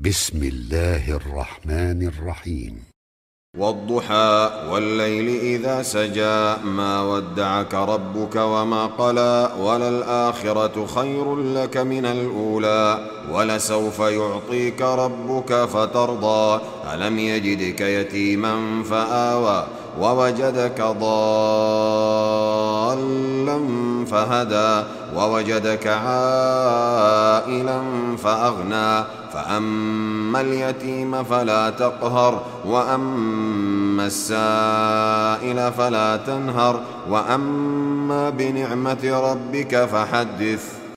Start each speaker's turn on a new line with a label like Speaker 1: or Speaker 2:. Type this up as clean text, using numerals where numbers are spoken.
Speaker 1: بسم الله الرحمن الرحيم.
Speaker 2: والضحى والليل إذا سجى ما ودعك ربك وما قلى وللآخرة خير لك من الأولى ولسوف يعطيك ربك فترضى ألم يجدك يتيما فآوى ووجدك ضالا فهدى ووجدك عائلا فأغنى فأما اليتيم فلا تقهر وأما السائل فلا تنهر وأما بنعمة ربك فحدث.